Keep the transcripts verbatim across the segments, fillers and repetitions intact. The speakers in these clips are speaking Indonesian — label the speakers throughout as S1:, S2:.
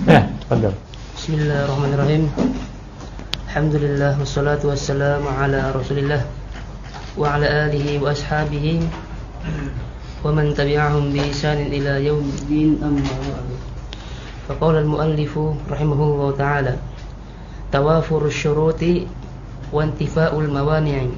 S1: Ya, betul.
S2: Bismillahirrahmanirrahim. Alhamdulillah wassalatu wassalamu ala Rasulillah wa ala alihi wa ashabihi wa man tabi'ahum bi ihsanin ila yaumiddin, amma ba'du. Faqala al-muallif rahimahullahu ta'ala: tawafurus syuruti wa intifa'ul mawani'i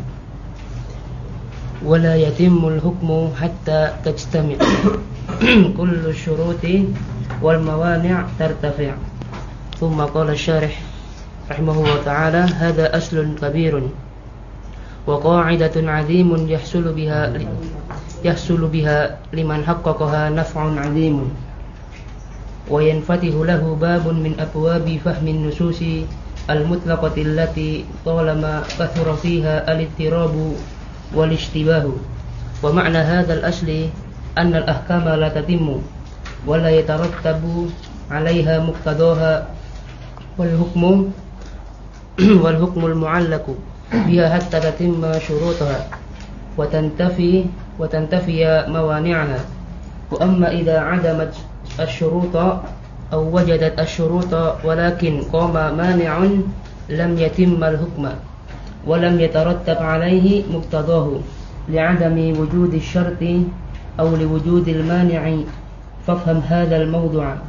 S2: wa la yatimmu al-hukmu hatta tajtami' kullu syuruti wal mawani' tartafi'. Thumma qala asy-syarih rahimahullah ta'ala: hadha aslun kabirun wa qa'idatun 'azimun yahsulu biha yahsulu biha liman haqqaqaha naf'un 'azimun wa yanfatihu lahu babun min abwabi fahmin nususi al-mutlaqati allati talama kathura fiha al-ittirabu wal ishtibahu. Wa ma'na hadha al-asli anna al-ahkama la tatimmu wa la yatarattabu 'alayha muqtadaha wal hukmu wal hukmul mu'allaqu biha hatta tatimma syurutaha wa tantafi wa tantafiya mawani'aha. Wa amma idza 'adamat asy-syuruta aw wajadat asy-syuruta walakin qama mani'un lam yatimma al-hukma wa lam yatarattab 'alayhi muqtadahu li'adami wujudi asy-syarti aw liwujudi al-mani'i fafham hadha al-mawdu'a.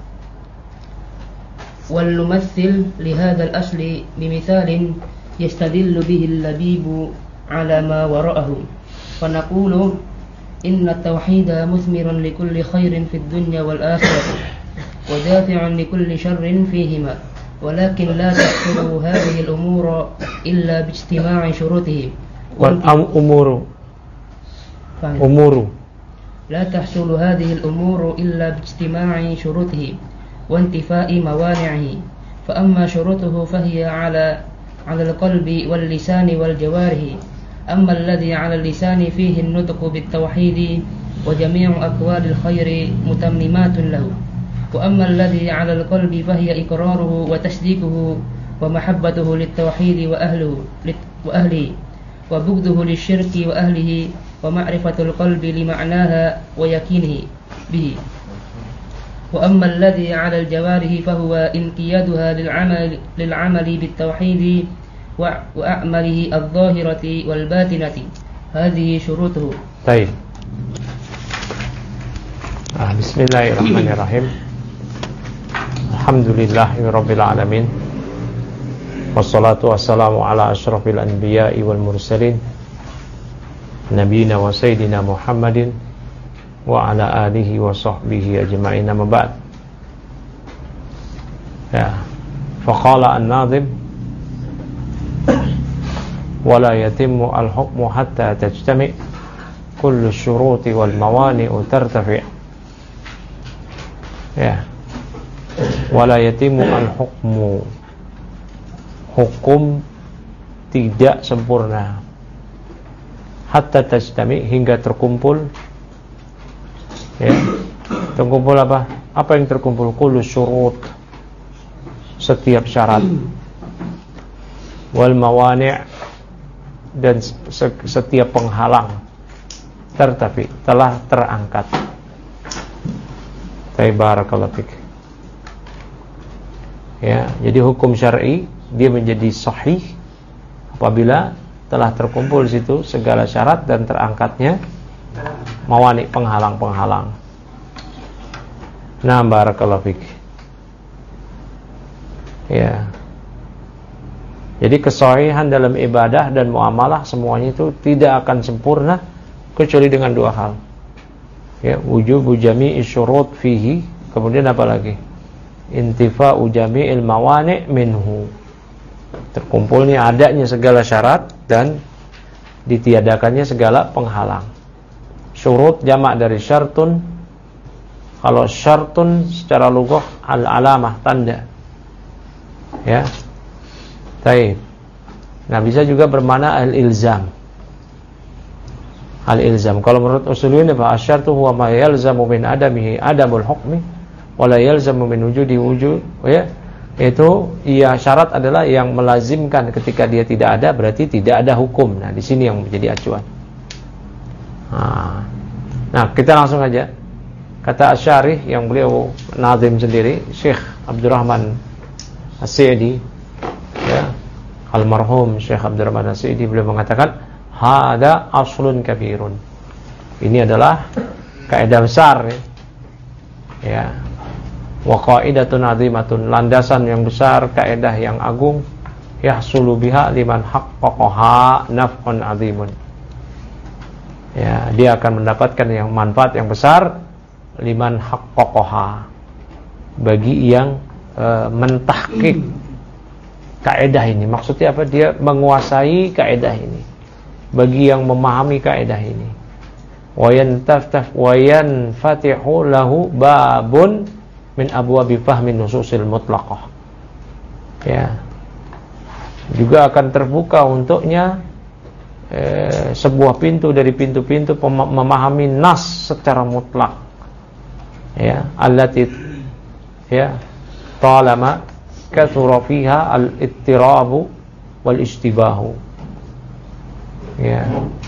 S2: ولنمثل لهذا الأصل بمثال يستدل به اللبيب على ما وراءه فنقول إن التوحيد مثمر لكل خير في الدنيا والآخرة ودافع لكل شر فيهما، ولكن لا تحصل هذه الأمور إلا باجتماع شروطه.
S1: والأمور أمور
S2: لا تحصل هذه الأمور إلا باجتماع شروطه وانتفاء موانعه. فأما شروطه فهي على على القلب واللسان والجوارح. أما الذي على اللسان فيه النطق بالتوحيد وجميع أقوال الخير متممات له، وأما الذي على القلب فهي إقراره وتصديقه ومحبته للتوحيد وأهله وأهله وبغضه للشرك وأهله ومعرفة القلب لمعناها ويقينه به. وأما الذي على الجوارح فهو انقيادها للعمل للعمل بالتوحيد وأعماله الظاهرة والباطنة. هذه شروطه.
S1: طيب. ah, Bismillahirrahmanirrahim. Alhamdulillahirabbil alamin. Wassalatu wassalamu ala asyrafil anbiya'i wal mursalin nabiyina wa sayyidina Muhammadin wa ala alihi wa sahbihi ajma'in, amma ba'd. Ya, faqala an-nadhim wa la yatimmu al-hukmu hatta tajtami' kullu syuruti wal mawani'u tartafi'. Ya, wa la yatimmu al-hukmu, hukum tidak sempurna hatta tajtami', hingga terkumpul. Ya, terkumpul apa? Apa yang terkumpul? Kullu syurut, setiap syarat, wal mawani', dan setiap penghalang, tertafi, telah terangkat. Barakallahu fik. Ya, jadi hukum syar'i dia menjadi sahih apabila telah terkumpul di situ segala syarat dan terangkatnya mawani, penghalang-penghalang. Nah, barakallahu fik. Ya. Jadi kesahihan dalam ibadah dan muamalah semuanya itu tidak akan sempurna kecuali dengan dua hal. Ya, wujubu jami'i syurut fihi, kemudian apa lagi? Intifa'u jami'il mawani' minhu. Terkumpulnya adanya segala syarat dan ditiadakannya segala penghalang. Syurut jamak dari syartun. Kalau syartun secara lughah al-alamah, tanda. Ya. Baik. Nah, bisa juga bermakna al-ilzam. Al-ilzam. Kalau menurut usuliyyin fa asyartu huwa ma yalzamu min adamihi adamul hukmi wa la yalzamu min wujudi wujud, ya. Itu ya, syarat adalah yang melazimkan ketika dia tidak ada berarti tidak ada hukum. Nah, di sini yang menjadi acuan. Nah, nah kita langsung aja. Kata Asy'ari yang beliau nazim sendiri, Syekh Abdurrahman As-Sa'di, ya, almarhum Syekh Abdurrahman As-Sa'di, beliau mengatakan, hada aslun kabirun. Ini adalah kaidah besar, ya. Ya. Wa qaidatun azimatun, landasan yang besar, kaidah yang agung, yahsulu biha liman haqqaqaha naf'un azimun. Ya, dia akan mendapatkan yang manfaat yang besar, liman haqqaqaha, bagi yang e, mentahqiq kaidah ini. Maksudnya apa? Dia menguasai kaidah ini, bagi yang memahami kaidah ini. Wa yantaftah wa yanfatihu lahu babun min abwabi fahmi nususil mutlaqah. Ya. Juga akan terbuka untuknya eh, sebuah pintu dari pintu-pintu memahami nas secara mutlak. Ya, allati ya talama kathura fiha al-ittirabu wal istibahu. Ya.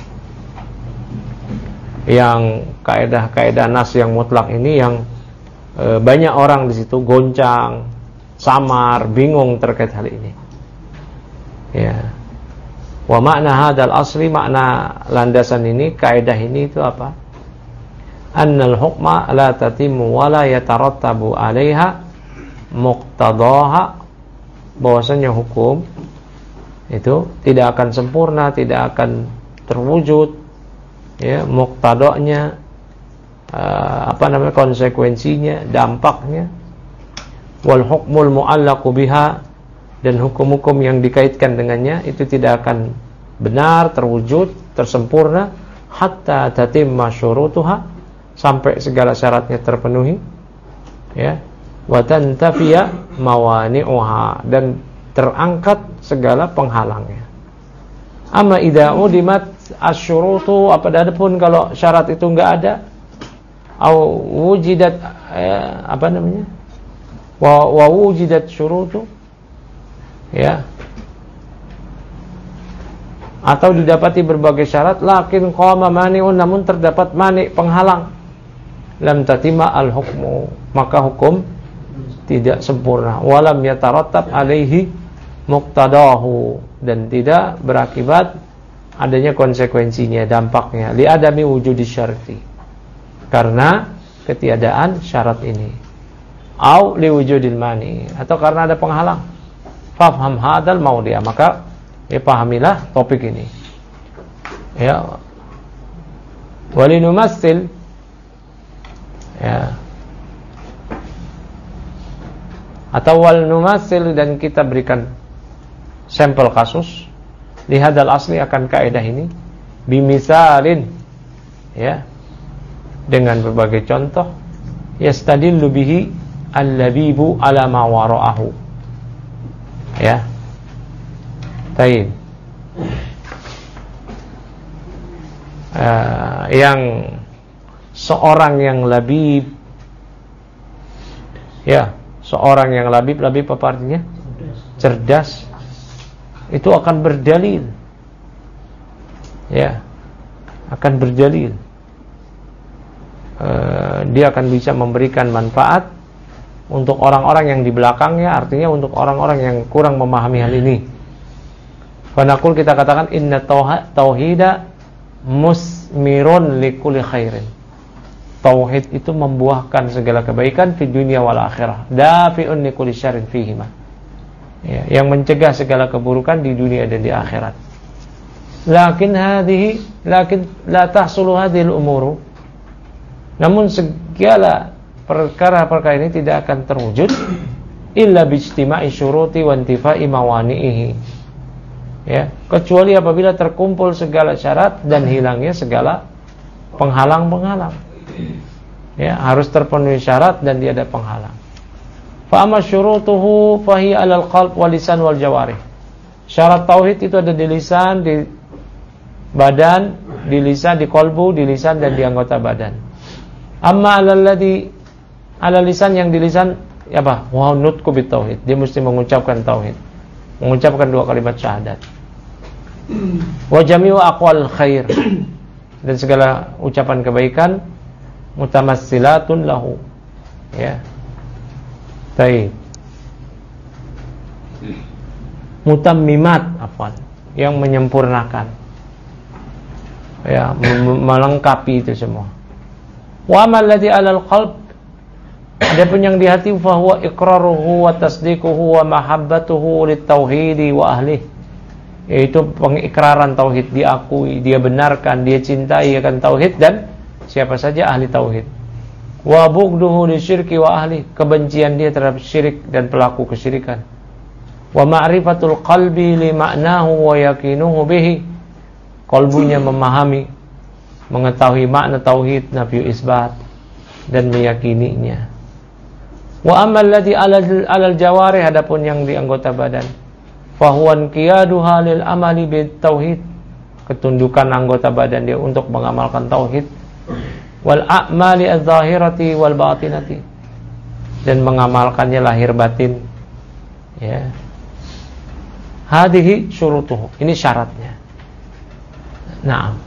S1: Yang kaidah-kaidah nas yang mutlak ini yang e, banyak orang di situ goncang, samar, bingung terkait hal ini. Ya. Wa makna hadal asli, makna landasan ini, kaidah ini itu apa? Annal hukma la tatimmu wa la yatarattabu 'alaiha muqtadaha, bahwasanya hukum itu tidak akan sempurna, tidak akan terwujud, ya, muqtadanya, uh, apa namanya, konsekuensinya, dampaknya. Wal hukmul mu'allaqu biha, dan hukum-hukum yang dikaitkan dengannya itu tidak akan benar, terwujud, tersempurna, hatta tatimma syurutuha, sampai segala syaratnya terpenuhi, ya, wa tantafiya mawani'uha, dan terangkat segala penghalangnya. Amma idza udimat asyurutu, apapun kalau syarat itu enggak ada, au wujidat, eh, apa namanya, wa, wa wujidat syurutu, ya, atau didapati berbagai syarat, lakin qama mani'un, namun terdapat mani, penghalang, lam tatima al-hukmu, maka hukum tidak sempurna. Walam yatarattab alaihi muqtadahu, dan tidak berakibat adanya konsekuensinya, dampaknya, li adami wujudi syarti, karena ketiadaan syarat ini, au li wujudil mani, atau karena ada penghalang. Fafham hadal maudia, maka ya pahamilah topik ini. Ya, walinumassil, ya, atau wal numassil, dan kita berikan sampel kasus lihadal asli, akan kaidah ini, bimisalin, ya, dengan berbagai contoh, yastadillu bihi al-labibu ala ma wara'ahu, ya. Taib. Uh, yang seorang yang labib, ya, seorang yang labib, labib apa artinya? Cerdas. Itu akan berdalil, ya, akan berdalil. Uh, dia akan bisa memberikan manfaat untuk orang-orang yang di belakangnya, artinya untuk orang-orang yang kurang memahami hal ini. Fanaqul, kita katakan, inna tauhida musmirun likulli khairin. Tauhid itu membuahkan segala kebaikan di dunia wal akhirah, dafi'un likulli syarrin fihima, ya, yang mencegah segala keburukan di dunia dan di akhirat. Lakin hadhihi, lakin la tahsulu hadhil umuru, namun segala perkara-perkara ini tidak akan terwujud illa bijtima'i syuruti wa intifa'i mawani'ihi, ya, kecuali apabila terkumpul segala syarat dan hilangnya segala penghalang-penghalang. Ya, harus terpenuhi syarat dan dia ada penghalang. Fa amma syurutuhu fa hiya 'alal qalb wal lisan wal jawarih. Syarat tauhid itu ada di lisan, di badan, di lisan, di qalbu, di lisan, dan di anggota badan. Amma 'alal ladzi 'ala lisan, yang di lisan, ya apa? Wa nutqu bit tauhid. Dia mesti mengucapkan tauhid, mengucapkan dua kalimat syahadat. Wa jami'u aqwal khair, dan segala ucapan kebaikan, mutamassilatun lahu. Ya. Baik. Mutammimat, afwan, yang menyempurnakan. Ya, melengkapi itu semua. Wa amal ladzi 'alal qalb, adapun yang di hati, fa huwa iqraruhu wa tasdiquhu wa mahabbatuhu litauhid wa ahlihi, yaitu pengikraran tauhid, diakui, dia benarkan, dia cintai akan tauhid dan siapa saja ahli tauhid. Wa bughduhu lisyirki wa ahli, kebencian dia terhadap syirik dan pelaku kesyirikan. Wa ma'rifatul qalbi li ma'nahu wa yaqinuhu bihi, kalbunya memahami, mengetahui makna tauhid, nafi isbat, dan meyakininya. Wa amal ladzi 'alal jawarih, adapun yang di anggota badan, fa huwa inqiyaduha lil amali bit tauhid, ketundukan anggota badan dia untuk mengamalkan tauhid, wal a'mali adz-dzahirati wal batinati, dan mengamalkannya lahir batin. Ya. Hadhihi syurutuhu, ini syaratnya. Naam.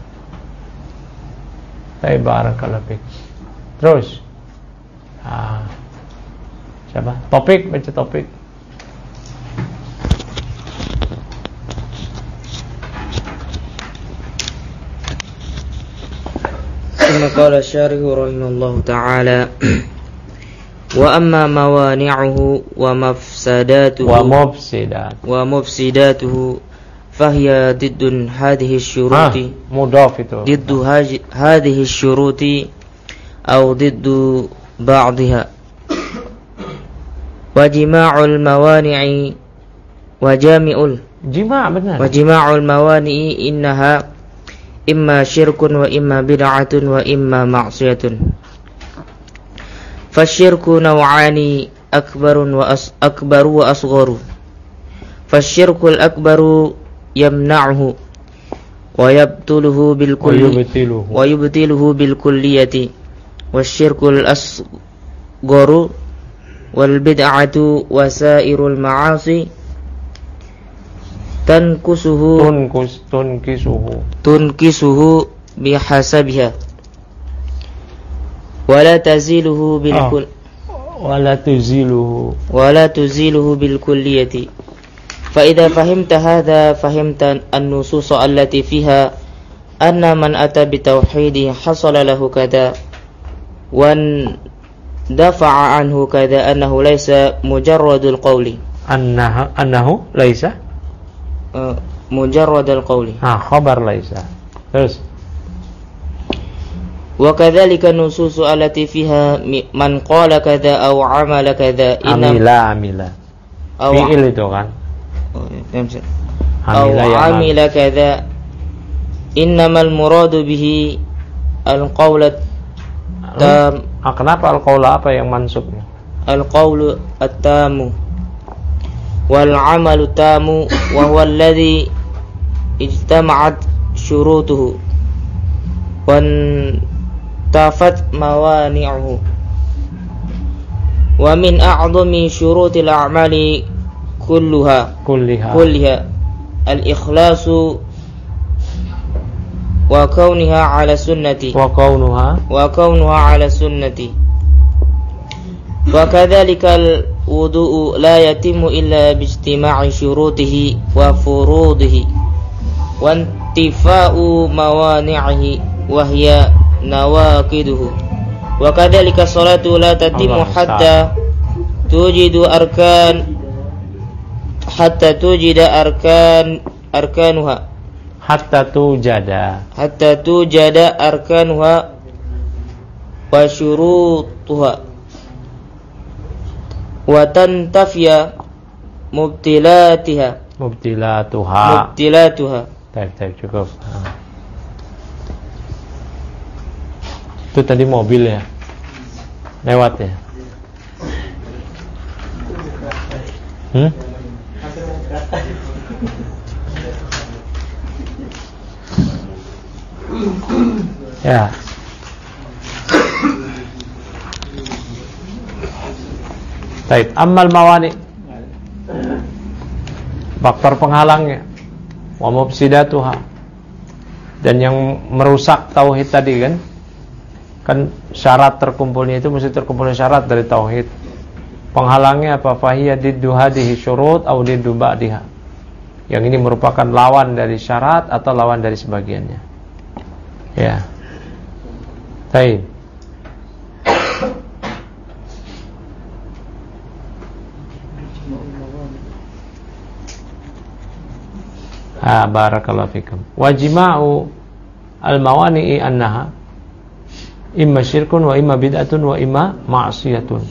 S1: Baik, barakallahu fik. Terus. Ah. Siapa? Topik, baca topik.
S3: ثم قال الشارح رحمه الله تعالى وأما موانعه ومفسداته
S1: ومفسدات
S3: ومفسداته فهي ضد هذه الشروط
S1: مضاف
S3: ضد هذه الشروط أو ضد بعضها وجماع الموانع وجامع
S1: جماع benar
S3: وجماع الموانع إنها إما شرك وإما بدعة وإما معصية فالشرك نوعان أكبر وأكبر وأصغر فالشرك الأكبر يمنعه ويبطله بالكل
S1: ويبطله,
S3: ويبطله بالكلية والشرك الأصغر والبدعة وسائر المعاصي تنكسه
S1: تنكس تنكسه
S3: تنكسه بحسبها ولا تزيله بالكل
S1: ولا تزيله
S3: ولا تزيله بالكلية فإذا فهمت هذا فهمت النصوص التي فيها أن من أتى بتوحيد حصل له كذا واندفع عنه كذا أنه ليس مجرد القول
S1: أنه أنه ليس
S3: مجرد القول
S1: ها خبر ليس terus
S3: وكذلك النصوص التي فيها من قال كذا أو عمل كذا
S1: amila amila
S3: أو
S1: fi'il itu kan
S3: أو عمل كذا إنما المراد به القول التام.
S1: Kenapa al-qaul apa yang mansubnya?
S3: القول التام والعمل التام وهو الذي اجتمعت شروطه وانتفت موانعه ومن أعظم شروط الأعمال كلها
S1: كلها
S3: كلها الإخلاص وكونها على السنة
S1: وكونها
S3: وكونها على السنة وكذلك الوضوء لا يتم إلا باجتماع شروطه وفروضه وانتفاء موانعه وهي نواقضه وكذلك الصلاة لا تتم حتى توجد أركان حتى توجد أركان أركانها
S1: حتى توجد
S3: حتى توجد أركانها وشروطها وتنتفي مبتلاتها
S1: مبتلاتها
S3: مبتلاتها
S1: Baik, baik, cukup. Itu tadi mobil ya, lewat ya. Hmm? Ya. Baik, ammal mawani, faktor penghalangnya, wa mufsidatuha, dan yang merusak tauhid tadi kan, Kan syarat terkumpulnya itu mesti terkumpulnya syarat dari tauhid. Penghalangnya apa? Fahiya diddu hadhihi syurut aw diddu ba'diha. Yang ini merupakan lawan dari syarat atau lawan dari sebagiannya. Ya. Baik. Ah, barakallahu fikum. Wa jima'u al-mawani'i annaha imma syirkun wa imma bid'atun wa imma ma'siyatun.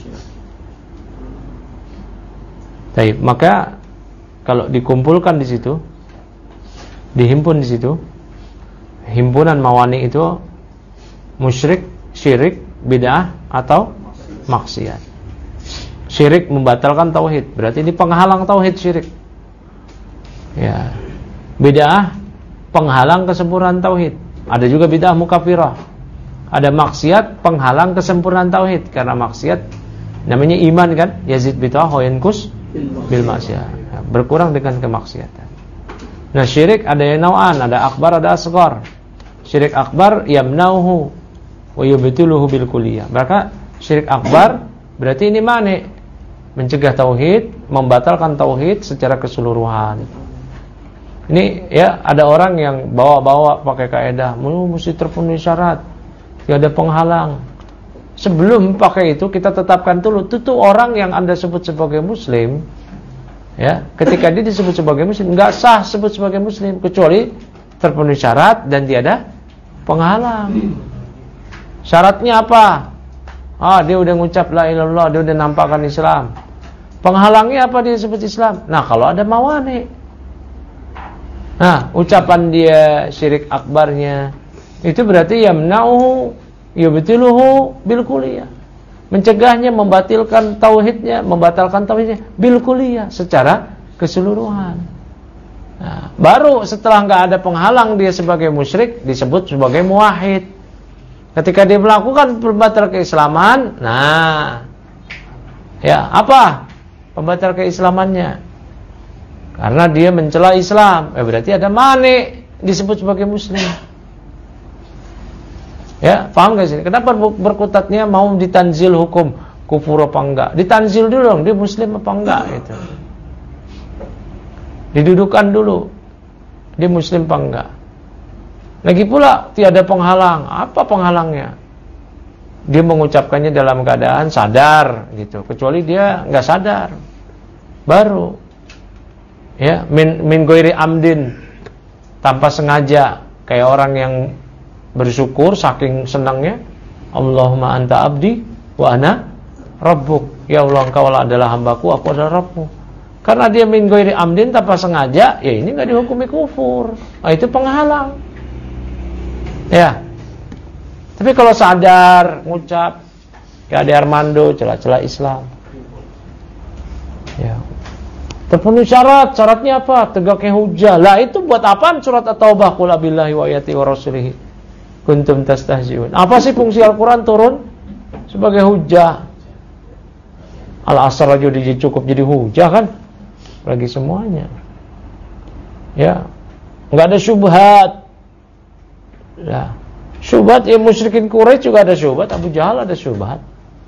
S1: Baik, maka kalau dikumpulkan di situ, dihimpun di situ, himpunan mawani itu musyrik, syirik, bid'ah atau maksiat. Syirik membatalkan tauhid, berarti ini penghalang tauhid syirik. Ya. Bid'ah penghalang kesempurnaan tauhid. Ada juga bid'ah mukafirah. Ada maksiat penghalang kesempurnaan tauhid, karena maksiat namanya iman kan, yazid bid'ah wa yankus bil maksiat. Berkurang dengan kemaksiatan. Nah, syirik ada yang nau'an, ada akbar, ada asghar. Syirik akbar yamnauhu wa yubtiluhu bil kulliyah. Maka syirik akbar berarti ini mani, mencegah tauhid, membatalkan tauhid secara keseluruhan. Ini ya, ada orang yang bawa-bawa pakai kaidah, mesti terpenuhi syarat, tidak ada penghalang. Sebelum pakai itu kita tetapkan dulu, itu tuh orang yang Anda sebut sebagai muslim, ya, ketika dia disebut sebagai muslim, enggak sah sebut sebagai muslim kecuali terpenuhi syarat dan tiada penghalang. Syaratnya apa? Ah, dia udah ngucap la ilaha illallah, dia udah nampakkan Islam. Penghalangnya apa dia sebut Islam? Nah, kalau ada mawani. Nah, ucapan dia syirik akbarnya itu berarti yamna'uhu yubtiluhu bil kulliyah. Mencegahnya, membatalkan tauhidnya, membatalkan tauhidnya bil kulliyah secara keseluruhan. Nah, baru setelah enggak ada penghalang dia sebagai musyrik disebut sebagai muwahhid. Ketika dia melakukan pembatal keislaman, nah, ya, apa pembatal keislamannya? Karena dia mencela Islam, eh, berarti ada mani disebut sebagai muslim. Ya, paham gak sih? Kenapa berkutatnya mau ditanzil hukum kufur apa enggak? Ditanzil dulu dong, dia muslim apa enggak gitu. Didudukan dulu, dia muslim apa enggak. Lagi pula tiada penghalang. Apa penghalangnya? Dia mengucapkannya dalam keadaan sadar gitu. Kecuali dia enggak sadar, baru ya, min min ghairi amdin, tanpa sengaja, kayak orang yang bersyukur saking senangnya, Allahumma anta abdi wa ana rabbuk. Ya Allah, engkau adalah hambaku, aku adalah Rabbmu. Karena dia min ghairi amdin, tanpa sengaja, ya ini enggak dihukumi kufur. Nah, itu penghalang. Ya. Tapi kalau sadar ngucap kayak Ade Armando celah-celah Islam, ya, terpenuhi syarat. Syaratnya apa? Tegaknya hujah. Lah itu buat apaan surat At-Taubah? Qul billahi wa ayati wa rasulihi kuntum tastahzi'un. Apa sih fungsi Al-Qur'an turun? Sebagai hujah. Al-Asr aja udah cukup jadi hujah kan? Bagi semuanya. Ya. Enggak ada syubhat. Ya. Syubhat ya, musyrikin Quraisy juga ada syubhat, Abu Jahal ada syubhat.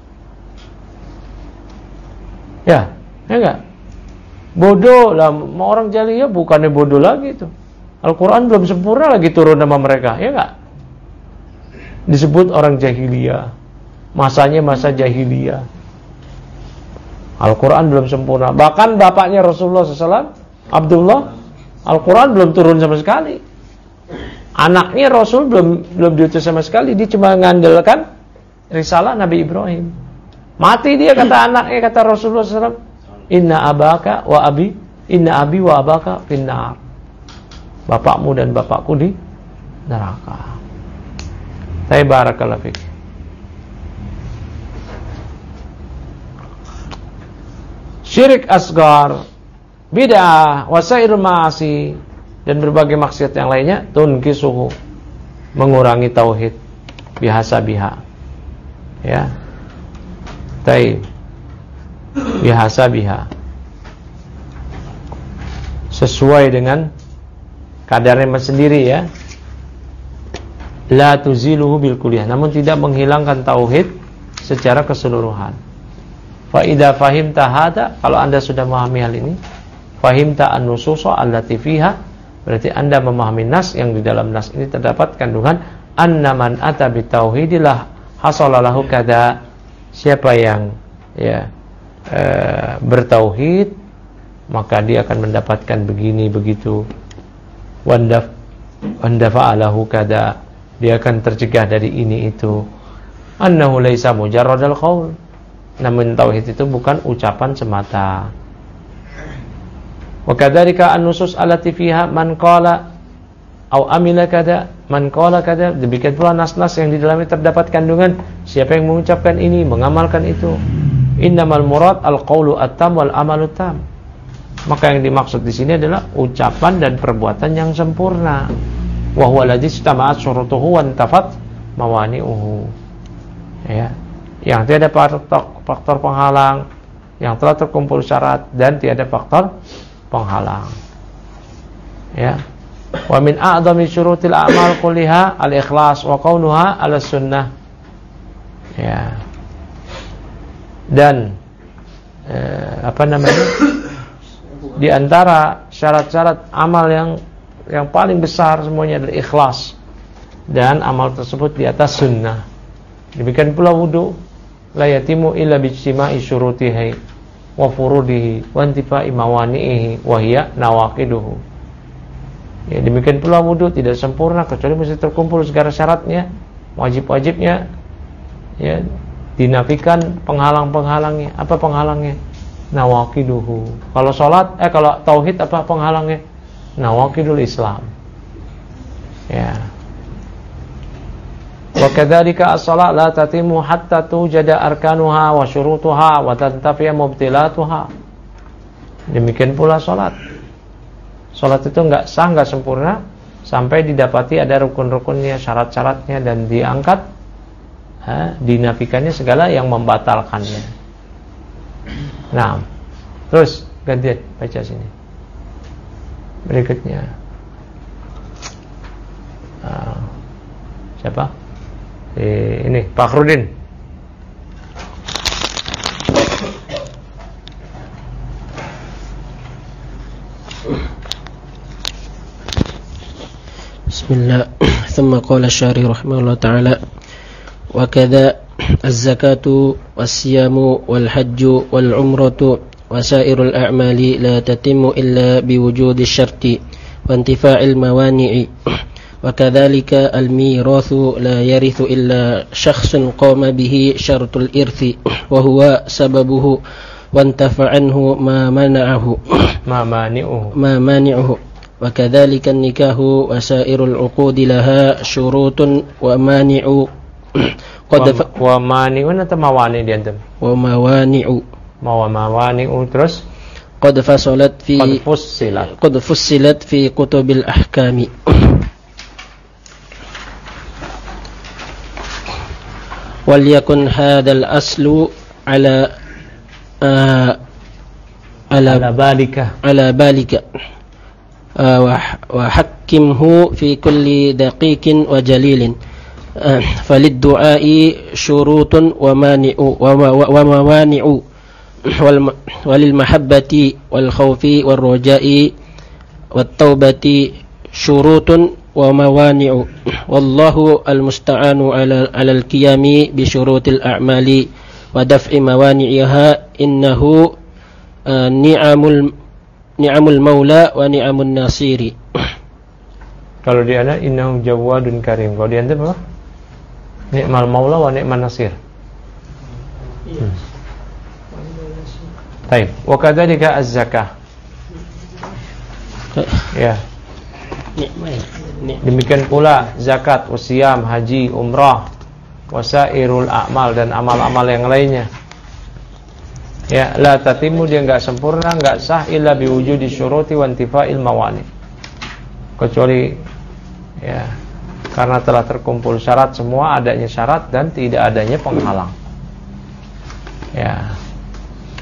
S1: Ya, ya enggak? Bodoh lah, mau orang jahiliyah bukannya bodoh lagi itu. Al-Quran belum sempurna lagi turun nama mereka, ya enggak? Disebut orang jahiliyah, masanya masa jahiliyah. Al-Quran belum sempurna. Bahkan bapaknya Rasulullah shallallahu alaihi wasallam, Abdullah, Al-Quran belum turun sama sekali. Anaknya Rasul belum belum diutus sama sekali. Dia cuma mengandalkan risalah Nabi Ibrahim. Mati dia, kata anaknya, kata Rasulullah shallallahu alaihi wasallam, Inna abaka wa abi Inna abi wa abaka finnar. Bapakmu dan bapakku di neraka. Saya barakallahu fiik. Syirik asgar, bid'ah, wasairul ma'asi, dan berbagai maksiat yang lainnya, tunkisuhu, mengurangi tauhid, biasa biha. Ya. Taib. Biasa biha. Sesuai dengan kadarnya sendiri ya. la tuziluhu bil kulliyah, namun tidak menghilangkan tauhid secara keseluruhan. Fa idza fahimta hada, kalau Anda sudah memahami hal ini, fahimta an-nususa allati fiha, berarti Anda memahami nas yang di dalam nas ini terdapat kandungan anna man ata bitauhidillah hasalalahu kada, siapa yang ya e, bertauhid maka dia akan mendapatkan begini begitu, wandaf wandafa'alahu kada, dia akan tercegah dari ini itu. Annahu laisa mujarradal qaul, namun tauhid itu bukan ucapan semata. Wa kadzalika an-nusus allati fiha man qala au amila kada, man qala kada, demikian pula nas-nas yang di dalamnya terdapat kandungan siapa yang mengucapkan ini, mengamalkan itu. Innamal murad al-qaulu at-tam wal amalu tam, maka yang dimaksud di sini adalah ucapan dan perbuatan yang sempurna. Wa huwa alladzi istama'at syurutuhu wa intafat mawani'uhu, ya, yang tiada faktor, faktor penghalang, yang telah terkumpul syarat dan tiada faktor penghalang. Ya. Wa min a'dhami syurutil a'mal kulliha al-ikhlas wa kaunuha ala sunnah. Ya. Dan eh, apa namanya? Di antara syarat-syarat amal yang yang paling besar semuanya adalah ikhlas, dan amal tersebut di atas sunnah. Demikian pula wudu, la yatimu illa bijtima'i syurutihi wa furudihi wa intifa'i mawani'ihi wa hiya nawaqiduhu. Ya, demikian pula wudu tidak sempurna kecuali mesti terkumpul segala syaratnya, wajib-wajibnya, ya, dinafikan penghalang-penghalangnya. Apa penghalangnya? Nawaqiduhu. Kalau salat, eh kalau tauhid apa penghalangnya? Nawaqidul Islam. Ya. Wa kadzalika as-shalat la tatimu hatta tujada arkanuha wa syurutuha wa tantafiya mubtilatuha. Demikian pula salat. Salat itu enggak sah, enggak sempurna sampai didapati ada rukun-rukunnya, syarat-syaratnya, dan diangkat, ha, dinafikannya segala yang membatalkannya. Nah, terus gantian baca sini. Berikutnya uh, siapa? Eh, ini Fakhrudin.
S4: Bismillah. Thumma qala syari rahimahullah ta'ala, wa kadza az-zakatu was-siyamu wal-hajju wal-umratu wasairul a'mali la tatimmu illa biwujudi syarti wa intifa'il mawani'i wa kadzalika al-mirathu la yarithu illa syakhsun qama bihi syartul irthi wa huwa sababuhu wa intafa anhu ma mana'ahu
S1: ma mani'uhu
S4: ma mani'uhu wa kadzalika an-nikahu wasairul uqudi laha syurutun wa mani'u qad
S1: wa mani'un atau mawani di antum?
S4: Wa mawani'u
S1: Mawa mawani'u. Terus
S4: qad fasalat fi
S1: qad fussilat
S4: qad fussilat fi kutubil ahkami. Wal yakun hadzal aslu ala uh, ala
S1: ala balika
S4: ala balika uh, wa, wa hakkimhu fi kulli daqiqin wa jalilin uh, falid du'ai syurutun wa mani'u wa, wa, wa mawani'u walil mahabbati wal khawfi wal roja'i wat taubati syurutun wa mawani'u wallahu al musta'anu ala al qiyami bi syurutil a'mali wa daf'i mawani'iha innahu uh, ni'amul ni'amul maula wa ni'amun nasiri.
S1: Kalau di ana innahu jawadun karim. Kalau di anda apa? Ni'mal maula wa ni'man nasir. hmm. Baik, wa kadzalika az-zakah. Ya. Demikian pula zakat, usyam, haji, umrah, wasairul a'mal, dan amal-amal yang lainnya. Ya, la tatimu, dia enggak sempurna, enggak sah illa biwujudi syuruti wa intifa'il mawani. Kecuali ya karena telah terkumpul syarat, semua adanya syarat dan tidak adanya penghalang. Ya.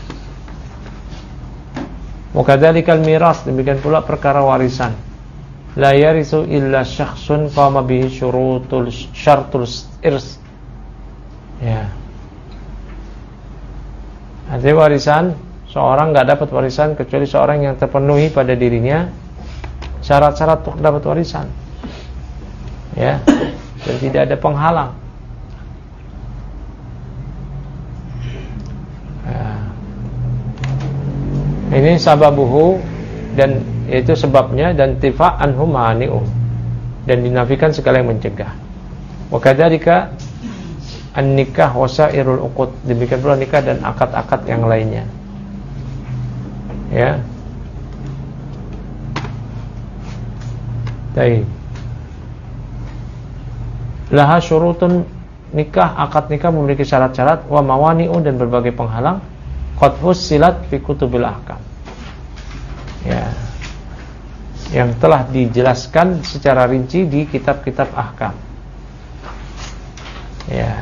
S1: Wa kadzalikal miras, demikian pula perkara warisan. la yarithu illa syakhsun qama bihi syurutul syartul irs. Ya. Artinya warisan, seorang enggak dapat warisan kecuali seorang yang terpenuhi pada dirinya syarat-syarat untuk dapat warisan. Ya. Dan tidak ada penghalang. Ya. Ini sababuhu, dan itu sebabnya, dan tifa anhu mani'u, dan dinafikan segala yang mencegah. Wa kadzalika an-nikah wasairul uqud, demikian pula nikah dan akad-akad yang lainnya. Ya. Baik. Laha syurutun, nikah, akad nikah memiliki syarat-syarat, wa mawani'u, dan berbagai penghalang, qad fussilat fi kutubil ahkam. Ya. Yang telah dijelaskan secara rinci di kitab-kitab ahkam. Ya.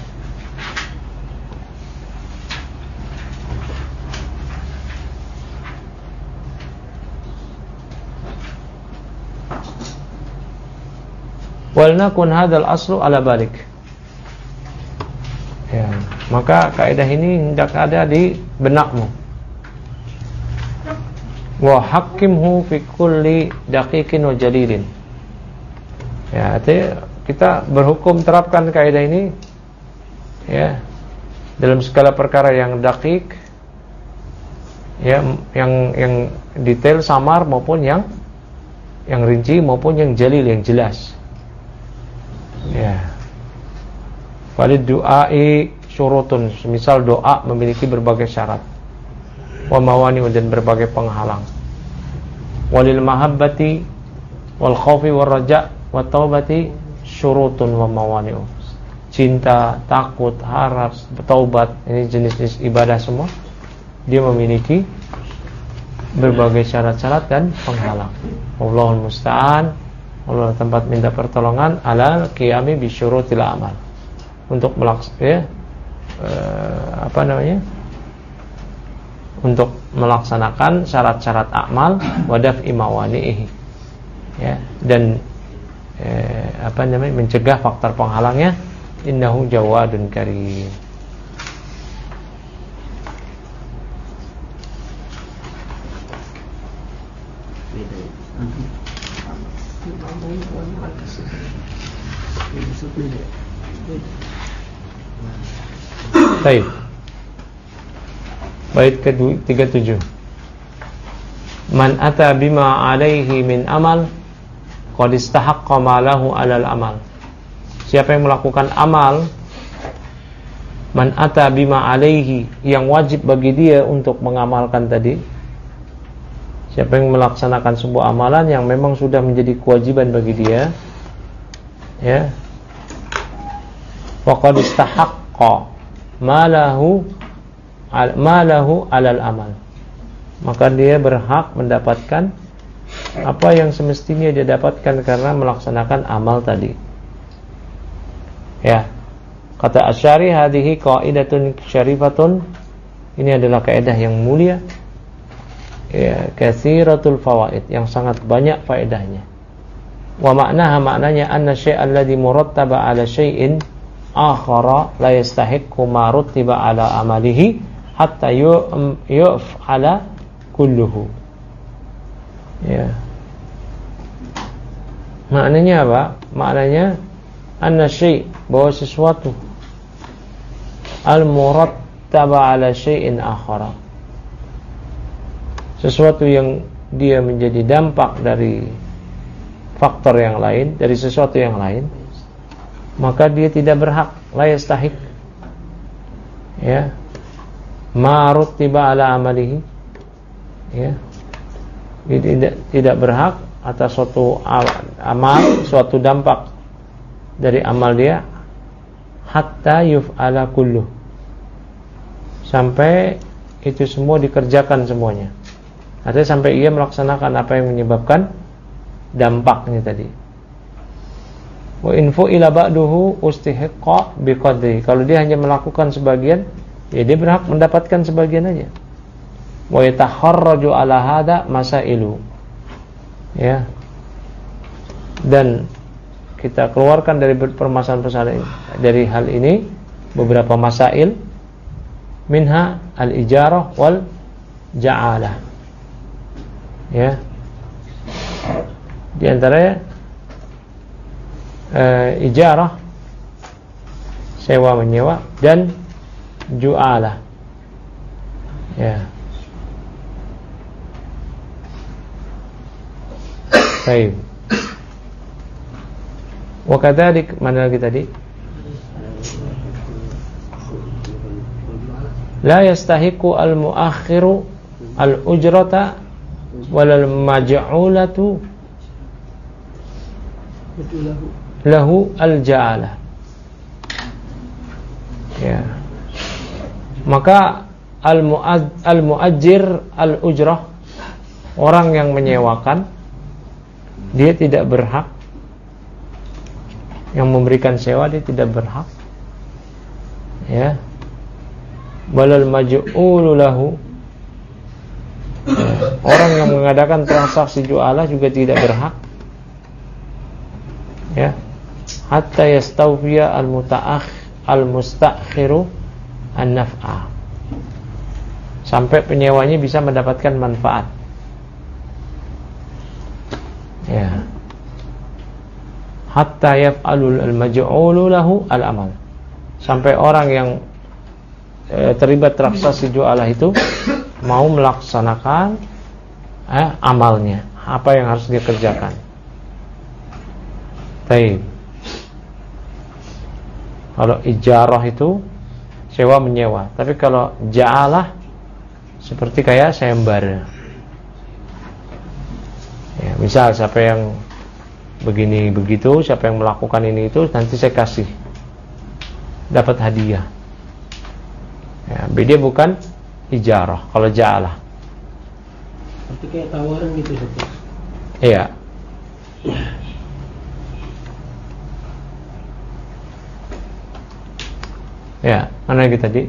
S1: Wal nakun hadzal aslu ala balik. Ya, maka kaidah ini hendak ada di benakmu. Wa hakimhu fi kulli daqiqin wa jalilin. Ya, artinya kita berhukum terapkan kaidah ini ya dalam segala perkara yang daqiq, ya, yang yang detail samar maupun yang yang rinci maupun yang jalil, yang jelas. Ya. Walid du'ai syurutun, misal doa memiliki berbagai syarat. Wa mawani, dan berbagai penghalang. Walil mahabbati wal khaufi war raja wa taubati syurutun wa mawani. Cinta, takut, harap, taubat, ini jenis-jenis ibadah semua dia memiliki berbagai syarat-syarat dan penghalang. Wallahul musta'an. Allah tempat minta pertolongan ala qiyami bi syurutil amal, untuk melaksanakan ya, eh, apa namanya? Untuk melaksanakan syarat-syarat amal wa daf'i mawani'ihi. Ya, dan eh, apa namanya? Mencegah faktor penghalangnya. Innahu jawadun karim. Baik. Bait ke tiga puluh tujuh. Man ata bima alaihi min amal qad istahaqqa ma lahu alal amal. Siapa yang melakukan amal, man ata bima alaihi, yang wajib bagi dia untuk mengamalkan tadi. Siapa yang melaksanakan sebuah amalan yang memang sudah menjadi kewajiban bagi dia, ya, faqad istahaqqa ma lahu ma lahu alal amal, maka dia berhak mendapatkan apa yang semestinya dia dapatkan karena melaksanakan amal tadi. Ya, kata Asy'ari, hadhihi qaidatun syarifatun, ini adalah kaidah yang mulia, ya, katsiratul fawaid, yang sangat banyak faedahnya. Wa ma'naha, maknanya anna syai'an alladhi murattaba ala syai'in akhara la yastahiqqu ma rutiba ala amalihi hatta yu'f'ala kulluhu. Ya. Maknanya apa? Maknanya anna syai', bahwa sesuatu al-murattaba ala syai'in akhara, sesuatu yang dia menjadi dampak dari faktor yang lain, dari sesuatu yang lain, maka dia tidak berhak, la yastahiq, ya, ma rutiba ala amalihi, ya, dia tidak tidak berhak atas suatu amal, suatu dampak dari amal dia, hatta yuf'ala kulluh, sampai itu semua dikerjakan semuanya. Artinya sampai ia melaksanakan apa yang menyebabkan dampaknya tadi. Wa info ila ba'duhu ustihiqqa biqadri, kalau dia hanya melakukan sebagian, ya dia berhak mendapatkan sebagian aja. Wa yatakharraju ala hadza masailu, ya, Dan kita keluarkan dari permasalahan-permasalahan dari hal ini beberapa masail, minha al-ijarah wal ja'alah. Ya. Di antaranya e, ijarah, sewa menyewa, dan ju'alah. Ya. Baik. Wa kadzalik, mana lagi tadi? La yastahiqu al-muakhiru al-ujrata wal maj'ulatu lahu al-ja'alah. Ya. Maka al-muajjir al-ujrah, orang yang menyewakan, dia tidak berhak, yang memberikan sewa dia tidak berhak, ya. Walal maj'ulu lahu, ya. Orang yang mengadakan transaksi jualah juga tidak berhak, ya, hatta yastawfiya al-muta'akh al-mustakhiru an-naf'a, sampai penyewanya bisa mendapatkan manfaat, ya. Hatta yaf'alul al-maj'ulu lahu al-amal, sampai orang yang e, terlibat transaksi jualah itu mau melaksanakan eh, amalnya, apa yang harus dia kerjakan. Baik. Kalau ijarah itu sewa menyewa, tapi kalau ja'alah seperti kayak sayembara. Ya, misal siapa yang begini begitu, siapa yang melakukan ini itu, nanti saya kasih, dapat hadiah. Ya, beda bukan ijarah. Kalau ja'alah
S4: seperti kayak tawaran gitu, Ustaz.
S1: Iya. Ya, mana lagi tadi?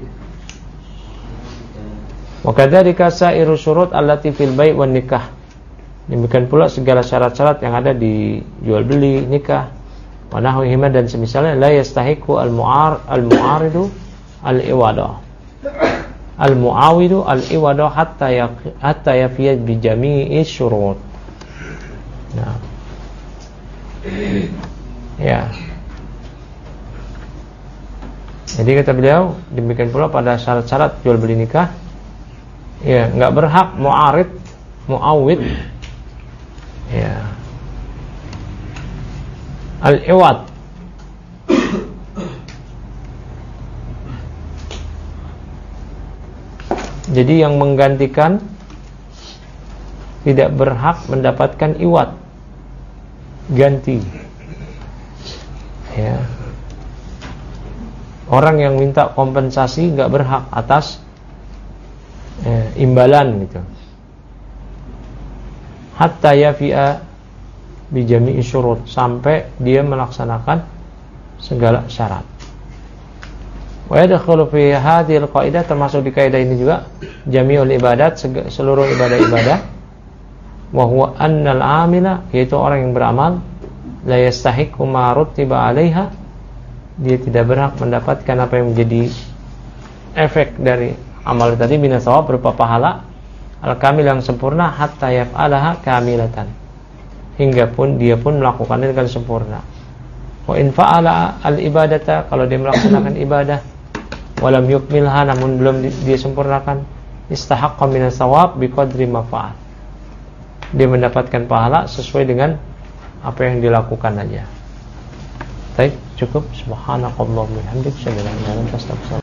S1: Wa kadzalika sa'iru syurut allati fil bai' wan nikah. Demikian pula segala syarat-syarat yang ada di jual beli, nikah, wa nahwihima, dan semisalnya, la yastahiqu al-mu'ar al-mu'aridu al-iwada. Al-mu'awidu al-iwada hatta ya hatta yafiya bi jami'i syurut. Nah. Ya. Jadi kata beliau, demikian pula pada syarat-syarat jual beli nikah, ya, enggak berhak mu'arid, mu'awid, ya, al-iwad, jadi yang menggantikan tidak berhak mendapatkan iwad, ganti, ya. Orang yang minta kompensasi enggak berhak atas eh, imbalan gitu. Hatta yafi'a bi jami'i syurut, sampai dia melaksanakan segala syarat. Wa yadkhulu fi hadhil qaidah, termasuk di kaidah ini juga jami'ul ibadat, seluruh ibadah-ibadah, wa huwa annal 'amila, yaitu orang yang beramal, la yastahiqu ma rutiba 'alaiha, dia tidak berhak mendapatkan apa yang menjadi efek dari amal tadi, min thawab, berupa pahala al-kamil, yang sempurna, hatta yaf'alaha kamilatan, hingga pun dia pun melakukannya dengan sempurna. Wa in fa'ala al-ibadata, kalau dia melaksanakan ibadah, walam yukmilha, namun belum dia sempurnakan, istahaqqa min thawab biqadri ma fa'al, dia mendapatkan pahala sesuai dengan apa yang dilakukan aja. Baik, cukup. Subhanakallahumma wa bihamdika, asyhadu an la ilaha illa anta, astaghfiruka.